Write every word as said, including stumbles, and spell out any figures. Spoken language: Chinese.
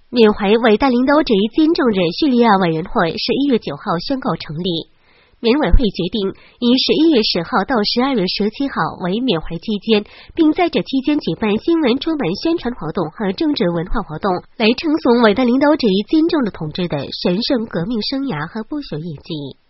缅怀伟大领导者金正日叙利亚委员会十一月九号宣告成立。缅委会决定以十一月十号到十二月十七号为缅怀期间，并在这期间举办新闻出版宣传活动和政治文化活动，来称颂伟大领导者金正日同志的神圣革命生涯和不朽业绩。